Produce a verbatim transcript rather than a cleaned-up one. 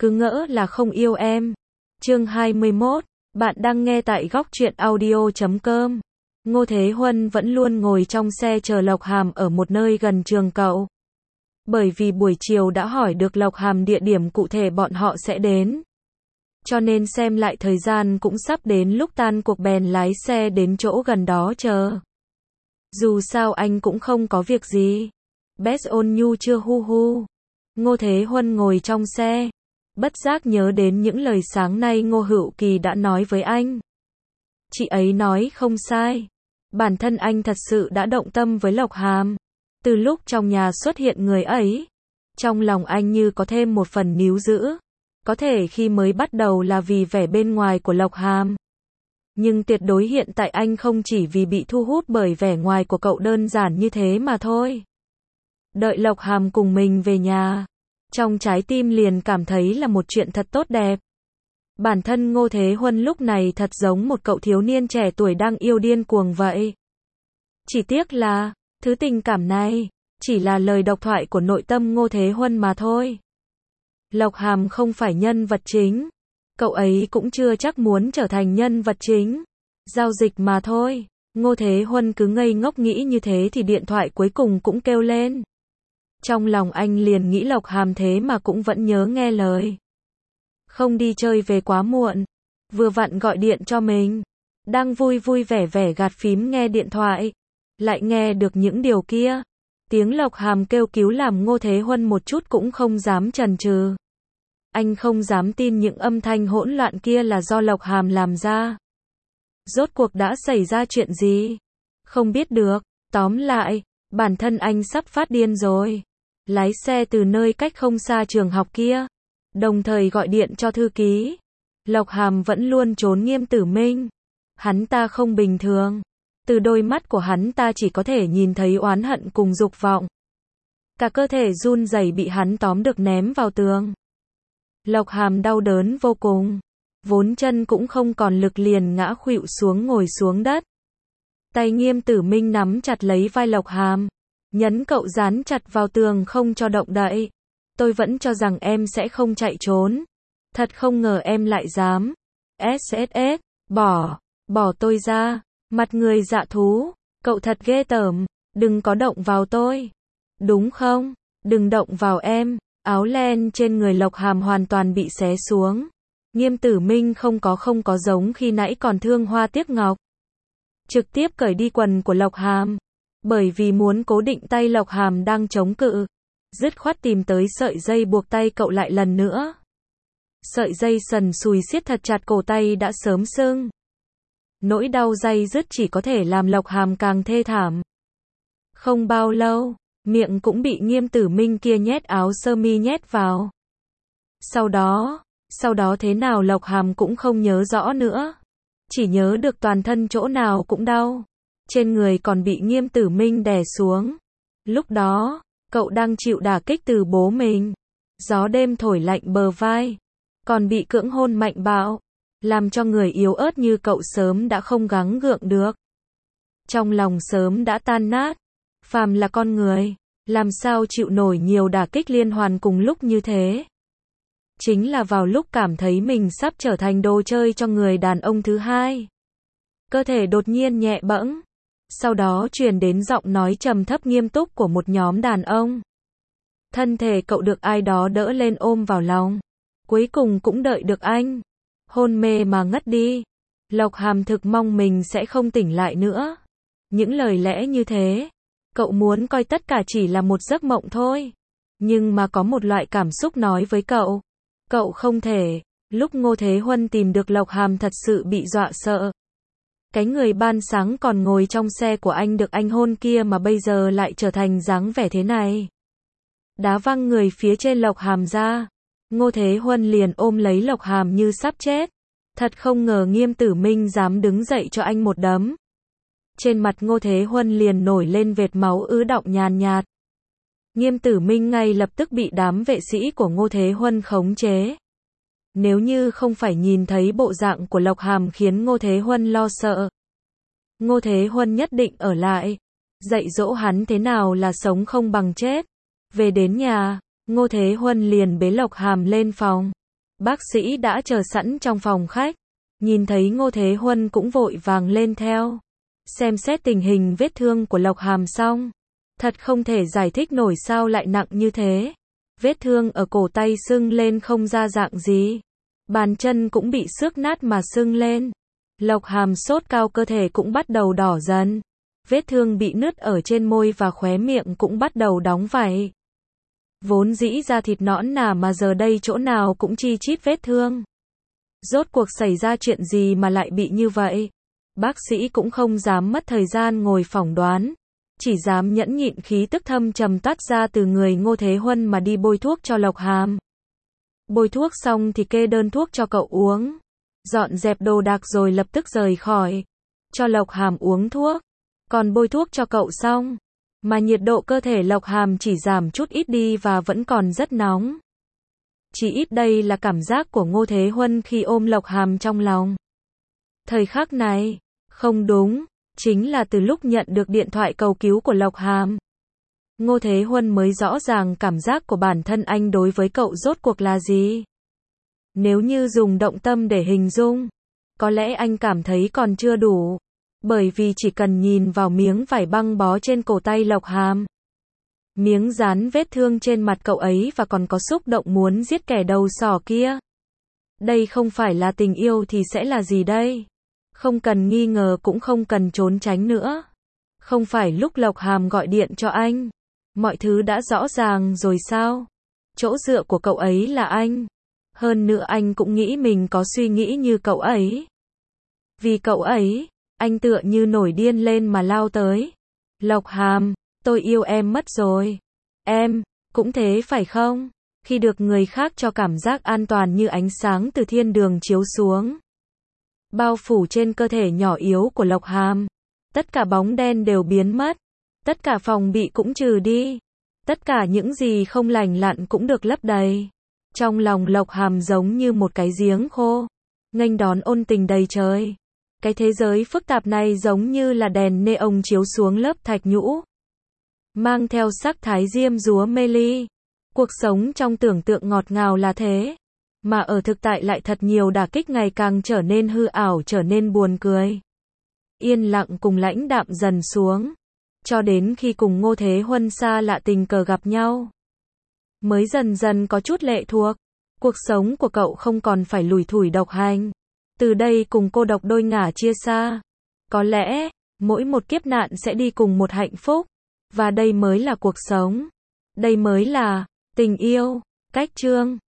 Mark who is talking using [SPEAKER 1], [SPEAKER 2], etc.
[SPEAKER 1] cứ ngỡ là không yêu em. Chương hai mươi mốt, bạn đang nghe tại góc truyện audio chấm com. Ngô Thế Huân vẫn luôn ngồi trong xe chờ Lộc Hàm ở một nơi gần trường cậu. Bởi vì buổi chiều đã hỏi được Lộc Hàm địa điểm cụ thể bọn họ sẽ đến. Cho nên xem lại thời gian cũng sắp đến lúc tan cuộc bèn lái xe đến chỗ gần đó chờ. Dù sao anh cũng không có việc gì. Best ôn nhu chưa hu hu. Ngô Thế Huân ngồi trong xe, bất giác nhớ đến những lời sáng nay Ngô Hữu Kỳ đã nói với anh. Chị ấy nói không sai. Bản thân anh thật sự đã động tâm với Lộc Hàm. Từ lúc trong nhà xuất hiện người ấy, trong lòng anh như có thêm một phần níu giữ. Có thể khi mới bắt đầu là vì vẻ bên ngoài của Lộc Hàm. Nhưng tuyệt đối hiện tại anh không chỉ vì bị thu hút bởi vẻ ngoài của cậu đơn giản như thế mà thôi. Đợi Lộc Hàm cùng mình về nhà, trong trái tim liền cảm thấy là một chuyện thật tốt đẹp. Bản thân Ngô Thế Huân lúc này thật giống một cậu thiếu niên trẻ tuổi đang yêu điên cuồng vậy. Chỉ tiếc là, thứ tình cảm này, chỉ là lời độc thoại của nội tâm Ngô Thế Huân mà thôi. Lộc Hàm không phải nhân vật chính. Cậu ấy cũng chưa chắc muốn trở thành nhân vật chính. Giao dịch mà thôi. Ngô Thế Huân cứ ngây ngốc nghĩ như thế thì điện thoại cuối cùng cũng kêu lên. Trong lòng anh liền nghĩ Lộc Hàm thế mà cũng vẫn nhớ nghe lời. Không đi chơi về quá muộn. Vừa vặn gọi điện cho mình. Đang vui vui vẻ vẻ gạt phím nghe điện thoại. Lại nghe được những điều kia. Tiếng Lộc Hàm kêu cứu làm Ngô Thế Huân một chút cũng không dám chần chừ. Anh không dám tin những âm thanh hỗn loạn kia là do Lộc Hàm làm ra. Rốt cuộc đã xảy ra chuyện gì? Không biết được. Tóm lại, bản thân anh sắp phát điên rồi. Lái xe từ nơi cách không xa trường học kia. Đồng thời gọi điện cho thư ký. Lộc Hàm vẫn luôn trốn Nghiêm Tử Minh. Hắn ta không bình thường. Từ đôi mắt của hắn ta chỉ có thể nhìn thấy oán hận cùng dục vọng. Cả cơ thể run rẩy bị hắn tóm được ném vào tường. Lộc Hàm đau đớn vô cùng. Vốn chân cũng không còn lực liền ngã khuỵu xuống ngồi xuống đất. Tay Nghiêm Tử Minh nắm chặt lấy vai Lộc Hàm. Nhấn cậu dán chặt vào tường không cho động đậy. Tôi vẫn cho rằng em sẽ không chạy trốn. Thật không ngờ em lại dám. ét ét ét, bỏ, bỏ tôi ra. Mặt người dạ thú. Cậu thật ghê tởm. Đừng có động vào tôi. Đúng không? Đừng động vào em. Áo len trên người Lộc Hàm hoàn toàn bị xé xuống. Nghiêm Tử Minh không có không có giống khi nãy còn thương hoa tiếc ngọc. Trực tiếp cởi đi quần của Lộc Hàm. Bởi vì muốn cố định tay Lộc Hàm đang chống cự. Dứt khoát tìm tới sợi dây buộc tay cậu lại lần nữa. Sợi dây sần sùi siết thật chặt cổ tay đã sớm sưng. Nỗi đau day dứt chỉ có thể làm Lộc Hàm càng thê thảm. Không bao lâu, miệng cũng bị Nghiêm Tử Minh kia nhét áo sơ mi nhét vào. Sau đó, sau đó thế nào Lộc Hàm cũng không nhớ rõ nữa. Chỉ nhớ được toàn thân chỗ nào cũng đau. Trên người còn bị Nghiêm Tử Minh đè xuống. Lúc đó, cậu đang chịu đả kích từ bố mình. Gió đêm thổi lạnh bờ vai. Còn bị cưỡng hôn mạnh bạo. Làm cho người yếu ớt như cậu sớm đã không gắng gượng được. Trong lòng sớm đã tan nát. Phàm là con người, làm sao chịu nổi nhiều đả kích liên hoàn cùng lúc như thế. Chính là vào lúc cảm thấy mình sắp trở thành đồ chơi cho người đàn ông thứ hai. Cơ thể đột nhiên nhẹ bẫng. Sau đó truyền đến giọng nói trầm thấp nghiêm túc của một nhóm đàn ông. Thân thể cậu được ai đó đỡ lên ôm vào lòng. Cuối cùng cũng đợi được anh. Hôn mê mà ngất đi. Lộc Hàm thực mong mình sẽ không tỉnh lại nữa. Những lời lẽ như thế. Cậu muốn coi tất cả chỉ là một giấc mộng thôi. Nhưng mà có một loại cảm xúc nói với cậu. Cậu không thể. Lúc Ngô Thế Huân tìm được Lộc Hàm thật sự bị dọa sợ. Cái người ban sáng còn ngồi trong xe của anh được anh hôn kia mà bây giờ lại trở thành dáng vẻ thế này. Đá văng người phía trên Lộc Hàm ra. Ngô Thế Huân liền ôm lấy Lộc Hàm như sắp chết. Thật không ngờ Nghiêm Tử Minh dám đứng dậy cho anh một đấm. Trên mặt Ngô Thế Huân liền nổi lên vệt máu ứ đọng nhàn nhạt. Nghiêm Tử Minh ngay lập tức bị đám vệ sĩ của Ngô Thế Huân khống chế. Nếu như không phải nhìn thấy bộ dạng của Lộc Hàm khiến Ngô Thế Huân lo sợ. Ngô Thế Huân nhất định ở lại. Dạy dỗ hắn thế nào là sống không bằng chết. Về đến nhà, Ngô Thế Huân liền bế Lộc Hàm lên phòng. Bác sĩ đã chờ sẵn trong phòng khách. Nhìn thấy Ngô Thế Huân cũng vội vàng lên theo. Xem xét tình hình vết thương của Lộc Hàm xong. Thật không thể giải thích nổi sao lại nặng như thế. Vết thương ở cổ tay sưng lên không ra dạng gì. Bàn chân cũng bị xước nát mà sưng lên. Lộc Hàm sốt cao, cơ thể cũng bắt đầu đỏ dần. Vết thương bị nứt ở trên môi và khóe miệng cũng bắt đầu đóng vảy. Vốn dĩ da thịt nõn nà mà giờ đây chỗ nào cũng chi chít vết thương. Rốt cuộc xảy ra chuyện gì mà lại bị như vậy? Bác sĩ cũng không dám mất thời gian ngồi phỏng đoán. Chỉ dám nhẫn nhịn khí tức thâm trầm toát ra từ người Ngô Thế Huân mà đi bôi thuốc cho Lộc Hàm. Bôi thuốc xong thì kê đơn thuốc cho cậu uống. Dọn dẹp đồ đạc rồi lập tức rời khỏi. Cho Lộc Hàm uống thuốc. Còn bôi thuốc cho cậu xong. Mà nhiệt độ cơ thể Lộc Hàm chỉ giảm chút ít đi và vẫn còn rất nóng. Chỉ ít đây là cảm giác của Ngô Thế Huân khi ôm Lộc Hàm trong lòng. Thời khắc này, không đúng, chính là từ lúc nhận được điện thoại cầu cứu của Lộc Hàm. Ngô Thế Huân mới rõ ràng cảm giác của bản thân anh đối với cậu rốt cuộc là gì. Nếu như dùng động tâm để hình dung, có lẽ anh cảm thấy còn chưa đủ. Bởi vì chỉ cần nhìn vào miếng vải băng bó trên cổ tay Lộc Hàm. Miếng dán vết thương trên mặt cậu ấy và còn có xúc động muốn giết kẻ đầu sỏ kia. Đây không phải là tình yêu thì sẽ là gì đây? Không cần nghi ngờ cũng không cần trốn tránh nữa. Không phải lúc Lộc Hàm gọi điện cho anh. Mọi thứ đã rõ ràng rồi sao? Chỗ dựa của cậu ấy là anh. Hơn nữa anh cũng nghĩ mình có suy nghĩ như cậu ấy. Vì cậu ấy, anh tựa như nổi điên lên mà lao tới. Lộc Hàm, tôi yêu em mất rồi. Em, cũng thế phải không? Khi được người khác cho cảm giác an toàn như ánh sáng từ thiên đường chiếu xuống. Bao phủ trên cơ thể nhỏ yếu của Lộc Hàm. Tất cả bóng đen đều biến mất. Tất cả phòng bị cũng trừ đi. Tất cả những gì không lành lặn cũng được lấp đầy. Trong lòng Lộc Hàm giống như một cái giếng khô. Nghênh đón ôn tình đầy trời. Cái thế giới phức tạp này giống như là đèn neon chiếu xuống lớp thạch nhũ. Mang theo sắc thái diêm dúa mê ly. Cuộc sống trong tưởng tượng ngọt ngào là thế. Mà ở thực tại lại thật nhiều đả kích, ngày càng trở nên hư ảo, trở nên buồn cười. Yên lặng cùng lãnh đạm dần xuống. Cho đến khi cùng Ngô Thế Huân xa lạ tình cờ gặp nhau. Mới dần dần có chút lệ thuộc. Cuộc sống của cậu không còn phải lủi thủi độc hành. Từ đây cùng cô độc đôi ngả chia xa. Có lẽ, mỗi một kiếp nạn sẽ đi cùng một hạnh phúc. Và đây mới là cuộc sống. Đây mới là tình yêu. Cách chương